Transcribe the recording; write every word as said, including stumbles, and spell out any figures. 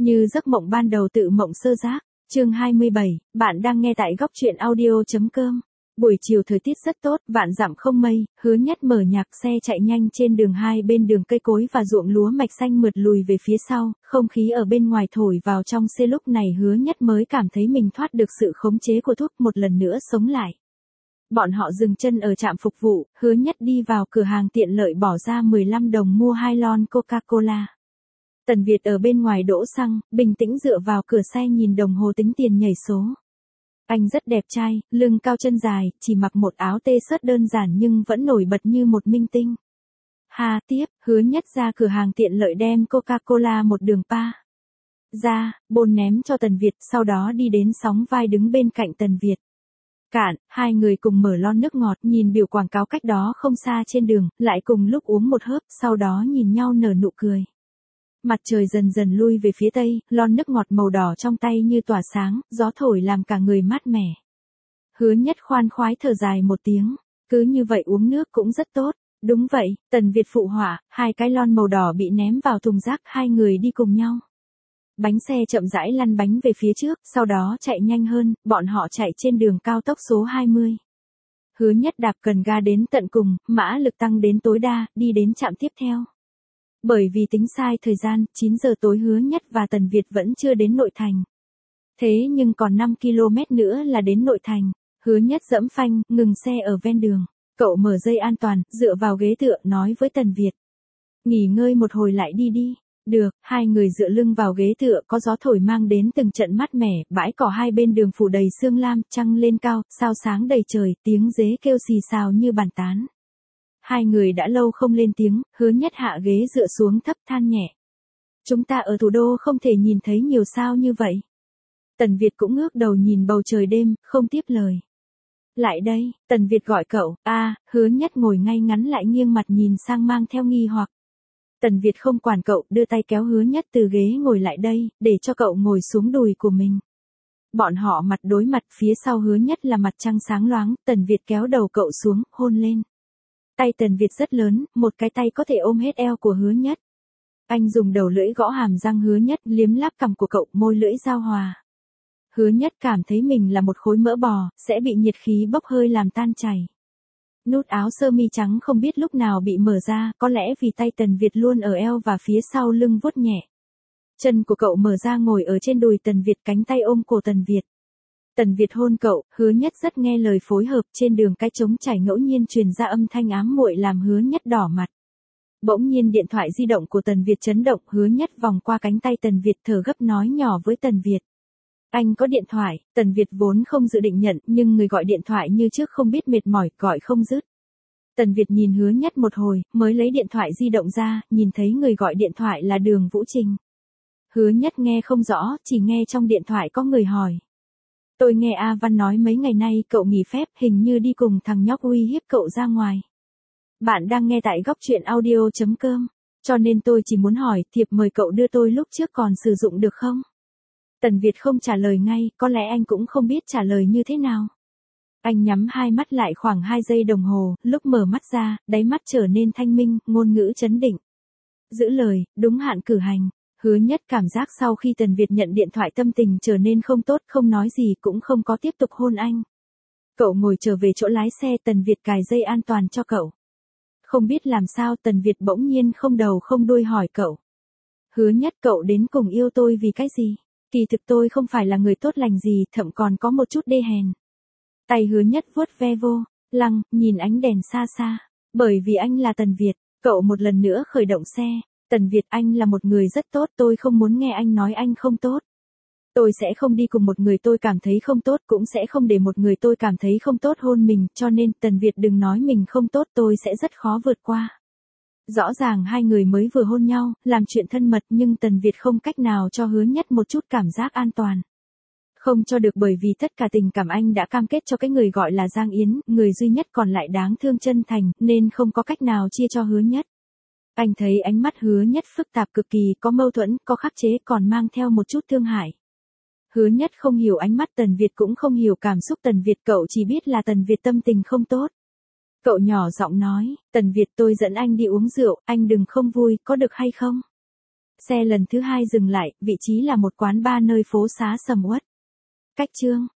Như giấc mộng ban đầu tự mộng sơ giác. Chương hai mươi bảy, bạn đang nghe tại góc truyện audio.com. Buổi chiều thời tiết rất tốt, vạn dặm không mây, Hứa Nhất mở nhạc xe chạy nhanh trên đường, hai bên đường cây cối và ruộng lúa mạch xanh mượt lùi về phía sau, không khí ở bên ngoài thổi vào trong xe, lúc này Hứa Nhất mới cảm thấy mình thoát được sự khống chế của thuốc, một lần nữa sống lại. Bọn họ dừng chân ở trạm phục vụ, Hứa Nhất đi vào cửa hàng tiện lợi bỏ ra mười lăm đồng mua hai lon Coca-Cola. Tần Việt ở bên ngoài đổ xăng, bình tĩnh dựa vào cửa xe nhìn đồng hồ tính tiền nhảy số. Anh rất đẹp trai, lưng cao chân dài, chỉ mặc một áo t-shirt đơn giản nhưng vẫn nổi bật như một minh tinh. Ha, tiếp, Hứa Nhất ra cửa hàng tiện lợi đem Coca-Cola một đường pa ra, bồn ném cho Tần Việt, sau đó đi đến sóng vai đứng bên cạnh Tần Việt. Cạn, hai người cùng mở lon nước ngọt, nhìn biểu quảng cáo cách đó không xa trên đường, lại cùng lúc uống một hớp, sau đó nhìn nhau nở nụ cười. Mặt trời dần dần lui về phía tây, lon nước ngọt màu đỏ trong tay như tỏa sáng, gió thổi làm cả người mát mẻ. Hứa Nhất khoan khoái thở dài một tiếng, cứ như vậy uống nước cũng rất tốt. Đúng vậy, Tần Việt phụ họa, hai cái lon màu đỏ bị ném vào thùng rác, hai người đi cùng nhau. Bánh xe chậm rãi lăn bánh về phía trước, sau đó chạy nhanh hơn, bọn họ chạy trên đường cao tốc số hai mươi. Hứa Nhất đạp cần ga đến tận cùng, mã lực tăng đến tối đa, đi đến trạm tiếp theo. Bởi vì tính sai thời gian, chín giờ tối Hứa Nhất và Tần Việt vẫn chưa đến nội thành. Thế nhưng còn năm ki lô mét nữa là đến nội thành. Hứa Nhất giẫm phanh, ngừng xe ở ven đường. Cậu mở dây an toàn, dựa vào ghế tựa, nói với Tần Việt. Nghỉ ngơi một hồi lại đi đi. Được, hai người dựa lưng vào ghế tựa, có gió thổi mang đến từng trận mát mẻ, bãi cỏ hai bên đường phủ đầy sương lam, trăng lên cao, sao sáng đầy trời, tiếng dế kêu xì xào như bàn tán. Hai người đã lâu không lên tiếng, Hứa Nhất hạ ghế dựa xuống thấp than nhẹ. Chúng ta ở thủ đô không thể nhìn thấy nhiều sao như vậy. Tần Việt cũng ngước đầu nhìn bầu trời đêm, không tiếp lời. Lại đây, Tần Việt gọi cậu, a à, Hứa Nhất ngồi ngay ngắn lại nghiêng mặt nhìn sang mang theo nghi hoặc. Tần Việt không quản cậu, đưa tay kéo Hứa Nhất từ ghế ngồi lại đây, để cho cậu ngồi xuống đùi của mình. Bọn họ mặt đối mặt, phía sau Hứa Nhất là mặt trăng sáng loáng, Tần Việt kéo đầu cậu xuống, hôn lên. Tay Tần Việt rất lớn, một cái tay có thể ôm hết eo của Hứa Nhất. Anh dùng đầu lưỡi gõ hàm răng Hứa Nhất, liếm láp cằm của cậu, môi lưỡi giao hòa. Hứa Nhất cảm thấy mình là một khối mỡ bò, sẽ bị nhiệt khí bốc hơi làm tan chảy. Nút áo sơ mi trắng không biết lúc nào bị mở ra, có lẽ vì tay Tần Việt luôn ở eo và phía sau lưng vuốt nhẹ. Chân của cậu mở ra ngồi ở trên đùi Tần Việt, cánh tay ôm cổ Tần Việt. Tần Việt hôn cậu, Hứa Nhất rất nghe lời phối hợp, trên đường cái trống trải ngẫu nhiên truyền ra âm thanh ám muội làm Hứa Nhất đỏ mặt. Bỗng nhiên điện thoại di động của Tần Việt chấn động, Hứa Nhất vòng qua cánh tay Tần Việt thở gấp nói nhỏ với Tần Việt. Anh có điện thoại, Tần Việt vốn không dự định nhận, nhưng người gọi điện thoại như trước không biết mệt mỏi, gọi không dứt. Tần Việt nhìn Hứa Nhất một hồi, mới lấy điện thoại di động ra, nhìn thấy người gọi điện thoại là Đường Vũ Trình. Hứa Nhất nghe không rõ, chỉ nghe trong điện thoại có người hỏi. Tôi nghe A Văn nói mấy ngày nay cậu nghỉ phép, hình như đi cùng thằng nhóc uy hiếp cậu ra ngoài. Bạn đang nghe tại góc truyện audio.com, cho nên tôi chỉ muốn hỏi, thiệp mời cậu đưa tôi lúc trước còn sử dụng được không? Tần Việt không trả lời ngay, có lẽ anh cũng không biết trả lời như thế nào. Anh nhắm hai mắt lại khoảng hai giây đồng hồ, lúc mở mắt ra, đáy mắt trở nên thanh minh, ngôn ngữ chấn định. Giữ lời, đúng hạn cử hành. Hứa Nhất cảm giác sau khi Tần Việt nhận điện thoại tâm tình trở nên không tốt, không nói gì cũng không có tiếp tục hôn anh. Cậu ngồi trở về chỗ lái xe, Tần Việt cài dây an toàn cho cậu. Không biết làm sao Tần Việt bỗng nhiên không đầu không đuôi hỏi cậu. Hứa Nhất, cậu đến cùng yêu tôi vì cái gì? Kỳ thực tôi không phải là người tốt lành gì, thậm còn có một chút đê hèn. Tay Hứa Nhất vuốt ve vô lăng, nhìn ánh đèn xa xa. Bởi vì anh là Tần Việt, cậu một lần nữa khởi động xe. Tần Việt, anh là một người rất tốt, tôi không muốn nghe anh nói anh không tốt. Tôi sẽ không đi cùng một người tôi cảm thấy không tốt, cũng sẽ không để một người tôi cảm thấy không tốt hôn mình, cho nên Tần Việt đừng nói mình không tốt, tôi sẽ rất khó vượt qua. Rõ ràng hai người mới vừa hôn nhau, làm chuyện thân mật, nhưng Tần Việt không cách nào cho Hứa Nhất một chút cảm giác an toàn. Không cho được, bởi vì tất cả tình cảm anh đã cam kết cho cái người gọi là Giang Yến, người duy nhất còn lại đáng thương chân thành, nên không có cách nào chia cho Hứa Nhất. Anh thấy ánh mắt Hứa Nhất phức tạp cực kỳ, có mâu thuẫn, có khắc chế, còn mang theo một chút thương hại. Hứa Nhất không hiểu ánh mắt Tần Việt, cũng không hiểu cảm xúc Tần Việt, cậu chỉ biết là Tần Việt tâm tình không tốt. Cậu nhỏ giọng nói, Tần Việt, tôi dẫn anh đi uống rượu, anh đừng không vui, có được hay không? Xe lần thứ hai dừng lại, vị trí là một quán bar nơi phố xá sầm uất. Cách chương